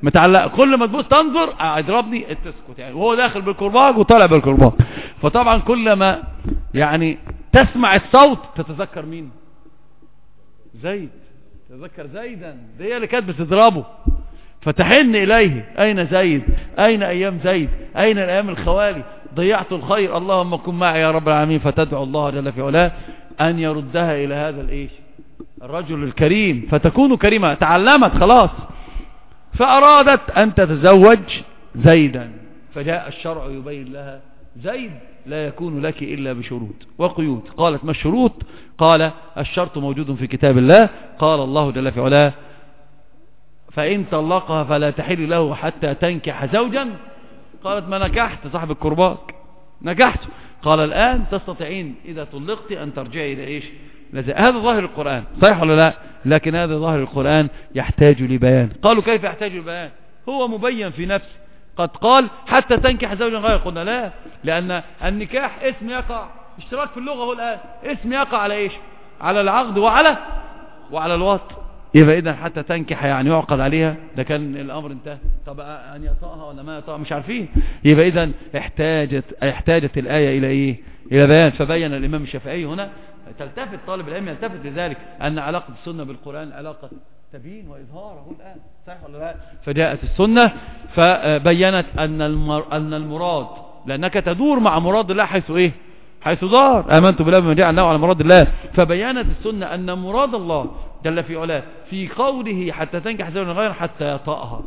متعلق، كل ما تبص تنظر اضربني تسكت يعني، وهو داخل بالكرباج وطالع بالكرباج. فطبعا كل ما يعني تسمع الصوت تتذكر مين؟ زيد، تتذكر زيدا، دي هي اللي كانت بتضربه، فتحن إليه. أين زيد؟ أين أيام زيد؟ أين الأيام الخوالي؟ ضيعت الخير، اللهم كن معي يا رب العالمين. فتدعو الله جل في علاه أن يردها إلى هذا الإيش الرجل الكريم، فتكون كريمة، تعلمت خلاص، فأرادت أن تتزوج زيدا، فجاء الشرع يبين لها زيد لا يكون لك إلا بشروط وقيود. قالت ما الشروط؟ قال الشرط موجود في كتاب الله، قال الله جل في علاه فإن طلقها فلا تحل له حتى تنكح زوجا. قالت ما نكحت صاحب الكرباج، نكحت. قال الآن تستطيعين إذا طلقت أن ترجعي إلى إيش؟ هذا ظاهر القرآن، صحيح ولا لا؟ لكن هذا ظاهر القرآن يحتاج لبيان. قالوا كيف يحتاج لبيان؟ هو مبين في نفسه، قد قال حتى تنكح زوجا غير. قلنا لا، لأن النكاح اسم يقع، اشتراك في اللغة هو الآن، اسم يقع على إيش؟ على العقد وعلى الوطء. يبقى إذا حتى تنكح يعني يعقد عليها، ده كان الأمر انتهى. طب أن يطأها ولا ما يطأها مش عارفين. يبقى إذا احتاجت الآية إلى إيه؟ إلى بيان. فبين الإمام الشافعي هنا، تلتفت طالب العلم يلتفت لذلك، أن علاقة السنة بالقرآن علاقة تبيين وإظهار هو الآن، صحيح ولا لا؟ فجاءت السنة فبينت أن المراد، لأنك تدور مع مراد الله حيث إيه؟ حيث دار. آمنت بالله بما جاء الله على مراد الله. فبينت السنة أن مراد الله جل في علاه في قوله حتى تنكح زوجا غير حتى يطأها.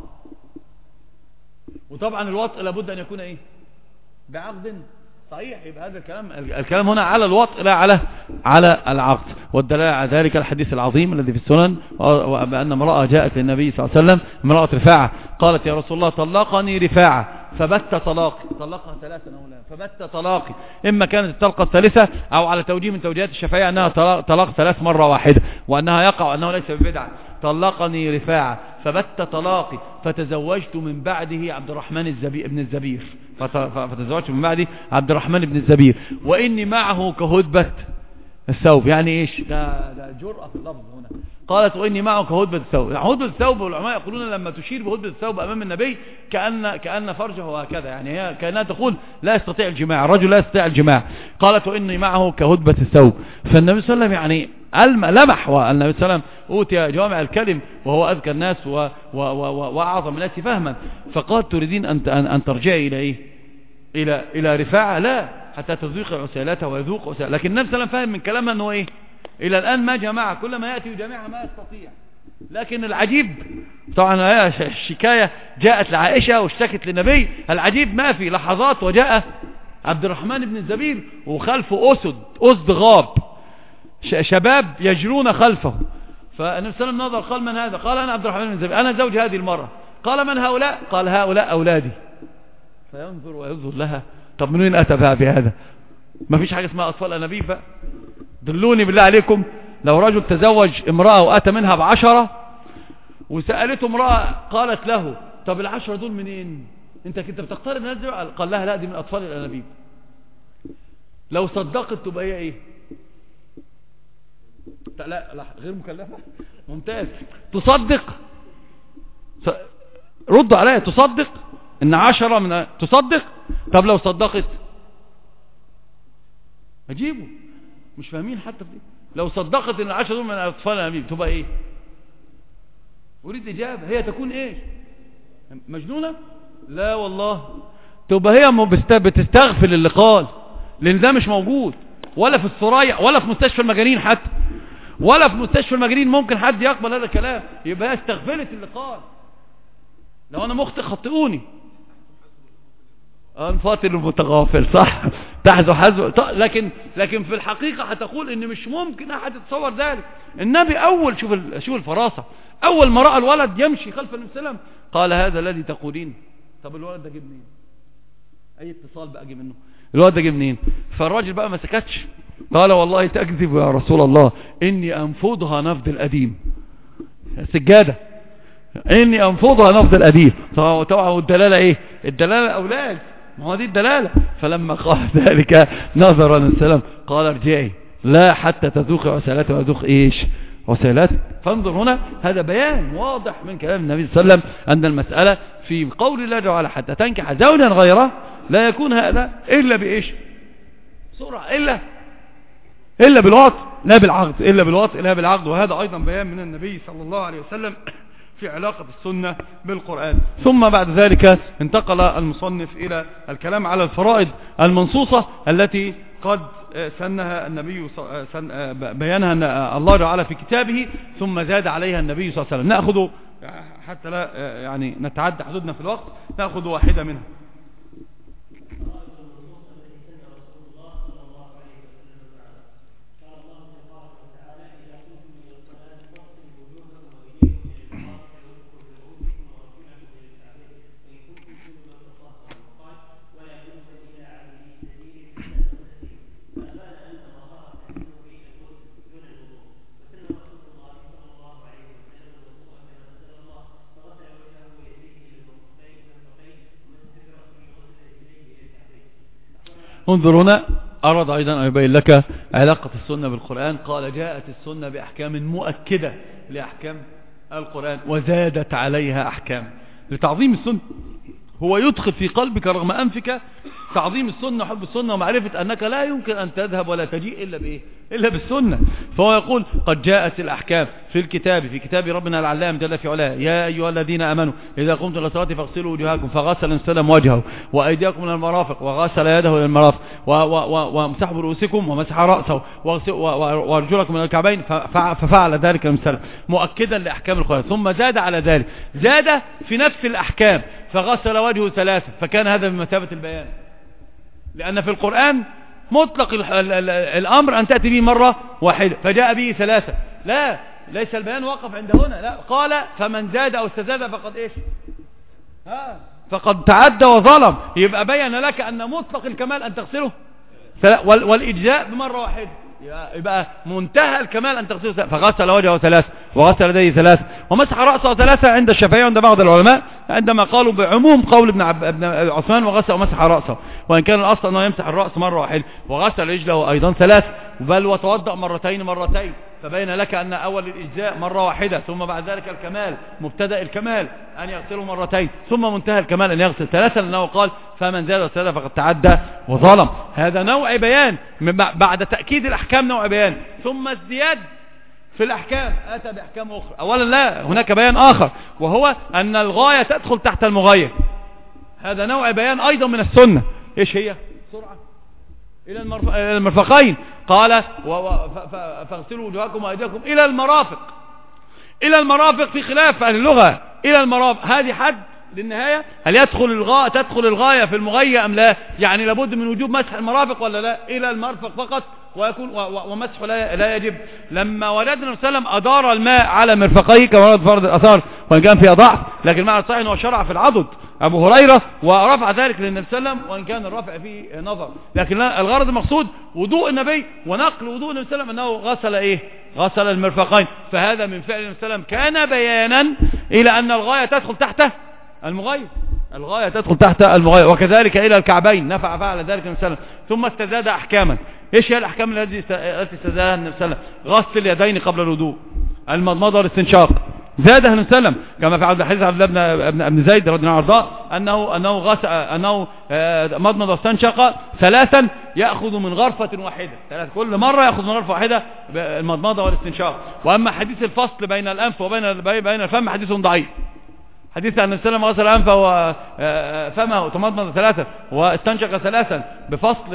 وطبعا الوطء لابد أن يكون إيه؟ بعقد صحيح. يبقى هذا الكلام هنا على الوطء لا على العقد. والدلالة على ذلك الحديث العظيم الذي في السنن، وأن امرأة جاءت للنبي صلى الله عليه وسلم، امرأة رفاعة، قالت يا رسول الله طلقني رفاعة فبت طلاقي، طلقها 3 أولا فبت طلاقي. إما كانت الطلقة الثالثة، أو على توجيه من توجيهات الشافعية أنها طلاق 3 مرة واحدة، وأنها يقع وأنه ليس ببدعة. طلقني رفاعة فبت طلاقي فتزوجت من بعده عبد الرحمن بن الزبير، فتزوجت من بعده عبد الرحمن بن الزبير، وإني معه كهدبة الثوب. يعني إيش؟ ده جرأة في اللفظ هنا. قالت وإني معه كهدبة الثوب. هدبة الثوب والعلماء يقولون لما تشير بهدبة الثوب أمام النبي كأن فرجه هكذا، يعني هي كأنها تقول لا يستطيع الجماع، الرجل لا يستطيع الجماع. قالت وإني معه كهدبة الثوب. فالنبي صلى الله عليه وسلم يعني لمح، والنبي صلى الله عليه وسلم أوتي جوامع الكلم وهو أذكى الناس وأعظم الناس فهما. فقال تريدين أن ترجعي إلى إيه؟ إلى رفاعة؟ لا، حتى تذوق عسالتها ويذوق عسالتها. لكن النبي صلى الله عليه وسلم فهم من كلامها أنه إيه؟ إلى الآن ما جمع، كل ما يأتي يجمعها ما يستطيع. لكن العجيب طبعا الشكاية جاءت لعائشة واشتكت للنبي، العجيب ما في لحظات وجاء عبد الرحمن بن الزبير وخلفه أسد غاب، شباب يجرون خلفه. فالنبي صلى الله عليه وسلم نظر قال من هذا؟ قال أنا عبد الرحمن بن الزبير، أنا زوج هذه المرة. قال من هؤلاء؟ قال هؤلاء أولادي. فينظر وينظر لها، طب من وين أتى بها بهذا؟ ما فيش حاجة اسمها أطفال أنابيب بقى. دلوني بالله عليكم، لو رجل تزوج امرأة وأتى منها ب10 وسألته امرأة قالت له طب 10 دول منين؟ انت بتختار الناس دي؟ قال لها لا دي من أطفال الأنابيب. لو صدقت تبقى هي ايه؟ لا غير مكلفة. ممتاز. تصدق؟ ردوا عليها، تصدق ان 10 من تصدق؟ طب لو صدقت اجيبه. مش فاهمين حتى في دي. لو صدقت ان 10 دول من اطفال الانابيب تبقى ايه؟ اريد اجابه. هي تكون ايه؟ مجنونه؟ لا والله، تبقى هي بتستغفل اللي قال، لان ده مش موجود ولا في الثريا ولا في مستشفى المجانين حتى، ولا في مستشفى المجانين ممكن حد يقبل هذا الكلام. يبقى هي استغفلت اللي قال. لو انا مخطئ خطئوني. الفاطر المتغافل صح، تحذو حذو. لكن في الحقيقة هتقول ان مش ممكن احد يتصور ذلك. النبي اول شوف الفراسة، اول ما رأى الولد يمشي خلف النبي صلى الله عليه وسلم قال هذا الذي تقولين. طب الولد ده جه منين؟ اي اتصال بقى جه منه؟ الولد ده جه منين؟ فالراجل بقى ما سكتش، قال والله تكذب يا رسول الله، اني انفضها نفض القديم. سجادة، اني انفضها نفض القديم. طبعا والدلالة ايه؟ الدلالة اولاد، ما هو دي الدلالة. فلما قال ذلك نظر النبي صلى الله عليه وسلم قال ارجعي، لا حتى تذوق عسالته ويذوق ايش وسيلات. فانظر هنا هذا بيان واضح من كلام النبي صلى الله عليه وسلم أن المسألة في قول الله تعالى حتى تنكح زوجا غيره لا يكون هذا إلا بإيش؟ سرعة، إلا بالوطء لا بالعقد، إلا بالوطء لا بالعقد. وهذا أيضا بيان من النبي صلى الله عليه وسلم في علاقة السنة بالقرآن. ثم بعد ذلك انتقل المصنف إلى الكلام على الفرائض المنصوصة التي قد سنها النبي بيانها الله تعالى في كتابه، ثم زاد عليها النبي صلى الله عليه وسلم. نأخذ حتى لا يعني نتعدى حدودنا في الوقت، نأخذ واحدة منها. انظر هنا أراد أيضا أن يبين لك علاقة السنة بالقرآن. قال جاءت السنة بأحكام مؤكدة لأحكام القرآن وزادت عليها أحكام لتعظيم السنة. هو يدخل في قلبك رغم أنفك تعظيم السنة وحب السنة ومعرفة أنك لا يمكن أن تذهب ولا تجيء إلا بإيه؟ إلا بالسنة. فهو يقول قد جاءت الأحكام في الكتاب، في كتاب ربنا العلام جل في علاه: يا أيها الذين آمنوا إذا قمتم إلى الصلاة فاغسلوا وجوهكم، فغسل السلام وجهه وأيديكم من المرافق وغسل يده إلى المرافق وامسحوا برؤوسكم ومسح رأسه وارجلكم من الكعبين، ففعل ذلك المسلم مؤكدا لأحكام القرآن. ثم زاد على ذلك، زاد في نفس الأحكام فغسل وجهه ثلاثة، فكان هذا بمثابة البيان، لأن في القرآن مطلق الأمر أن تأتي به مرة واحدة، فجاء به ثلاثة. لا، ليس البيان وقف عند هنا، لا، قال فمن زاد أو استزاد فقد إيش؟ فقد تعدى وظلم. يبقى بيّن لك أن مطلق الكمال أن تغسله والإجزاء بمرة واحدة، يبقى منتهى الكمال أن تغسله فغسل وجهه ثلاثة وغسل يديه ثلاثة ومسح رأسه ثلاثة عند الشافعي وعند بعض العلماء، عندما قالوا بعموم قول ابن عثمان وغسل ومسح رأسه، وإن كان الأصل أنه يمسح الرأس مرة واحدة، وغسل رجله أيضا ثلاثة، بل وتوضأ مرتين، فبين لك أن أول الإجزاء مرة واحدة، ثم بعد ذلك الكمال مبتدأ الكمال أن يغسله مرتين، ثم منتهى الكمال أن يغسل ثلاثة، لأنه قال فمن زاد وساد فقد تعدى وظلم. هذا نوع بيان بعد تأكيد الأحكام، نوع بيان. ثم الزياد في الأحكام أتى بأحكام أخرى. أولا لا، هناك بيان آخر، وهو أن الغاية تدخل تحت المغاية. هذا نوع بيان أيضا من السنة. إيش هي؟ بسرعة إلى المرفقين. قال فاغسلوا وجوهكم وأيديكم إلى المرافق. إلى المرافق في خلاف أهل اللغة. إلى المرافق هذه حد للنهاية؟ هل تدخل الغاية في المغاية أم لا؟ يعني لابد من وجوب مسح المرافق ولا لا؟ إلى المرفق فقط، ويكون ومسح لا يجب. لما وجدنا وسلم أدار الماء على مرفقيه كما ورد فرض الأثار، وإن كان فيها ضعف، لكن معنى الصحيح أنه شرع في العضد أبو هريرة ورفع ذلك للنبي صلى الله عليه وسلم، وإن كان الرفع فيه نظر، لكن الغرض المقصود وضوء النبي ونقل وضوء النبي صلى الله عليه وسلم أنه غسل إيه؟ غسل المرفقين. فهذا من فعل النبي صلى الله عليه وسلم كان بيانا إلى أن الغاية تدخل تحت المغاية، الغاية تدخل تحت المغاية. وكذلك إلى الكعبين فعل ذلك النبي صلى الله عليه وسلم. ثم استزاد أحكاما. إيش هي الأحكام التي استزادها النبي صلى الله عليه وسلم؟ غسل اليدين قبل الوضوء، المضمضة والاستنشاق، زادها النبي صلى الله عليه وسلم كما في عبد الحديث عبد الله بن زيد رضي الله عنه أنه مضمض واستنشق ثلاثا يأخذ من غرفة واحدة، كل مرة يأخذ من غرفة واحدة المضمضة والاستنشاق. وأما حديث الفصل بين الأنف وبين الفم حديث ضعيف. حديث أن النبي صلى الله عليه وسلم غسل أنفه وفمه وتمضمض ثلاثا واستنشق ثلاثا بفصل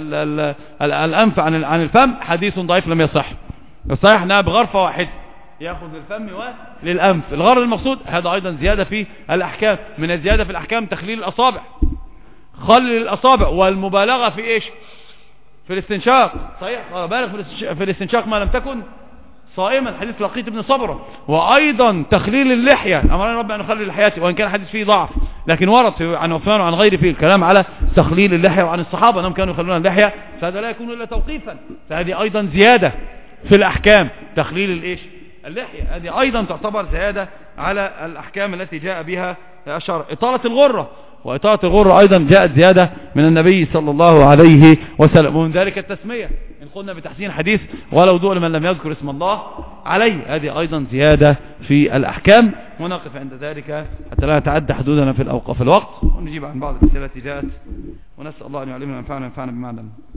الأنف عن الفم حديث ضعيف لم يصح. الصحيح أنها بغرفة واحدة يأخذ للفم وللأنف. الغرض المقصود هذا أيضا زيادة في الأحكام. من الزيادة في الأحكام تخليل الأصابع، خلل الأصابع، والمبالغة في إيش؟ في الاستنشاق. صحيح بالغ في الاستنشاق ما لم تكن صائما، حديث لقيط بن صبرة. وأيضا تخليل اللحية، أمرنا رب أن نخلل لحياته، وإن كان حديث فيه ضعف لكن ورد عن عثمان وعن غيره في الكلام على تخليل اللحية، وعن الصحابة أنهم كانوا يخلون اللحية، فهذا لا يكون إلا توقيفا. فهذه أيضا زيادة في الأحكام، تخليل الإيش؟ اللحية. هذه أيضا تعتبر زيادة على الأحكام التي جاء بها الشرع. إطالة الغرة، وإطاعة الغر أيضا جاءت زيادة من النبي صلى الله عليه وسلم. ومن ذلك التسمية إن قلنا بتحسين حديث ولو دول من لم يذكر اسم الله عليه، هذه أيضا زيادة في الأحكام. ونقف عند ذلك حتى لا نتعدى حدودنا في الوقت، ونجيب عن بعض الأسئلة التي جاءت، ونسأل الله أن يعلمنا وينفعنا بما علمنا.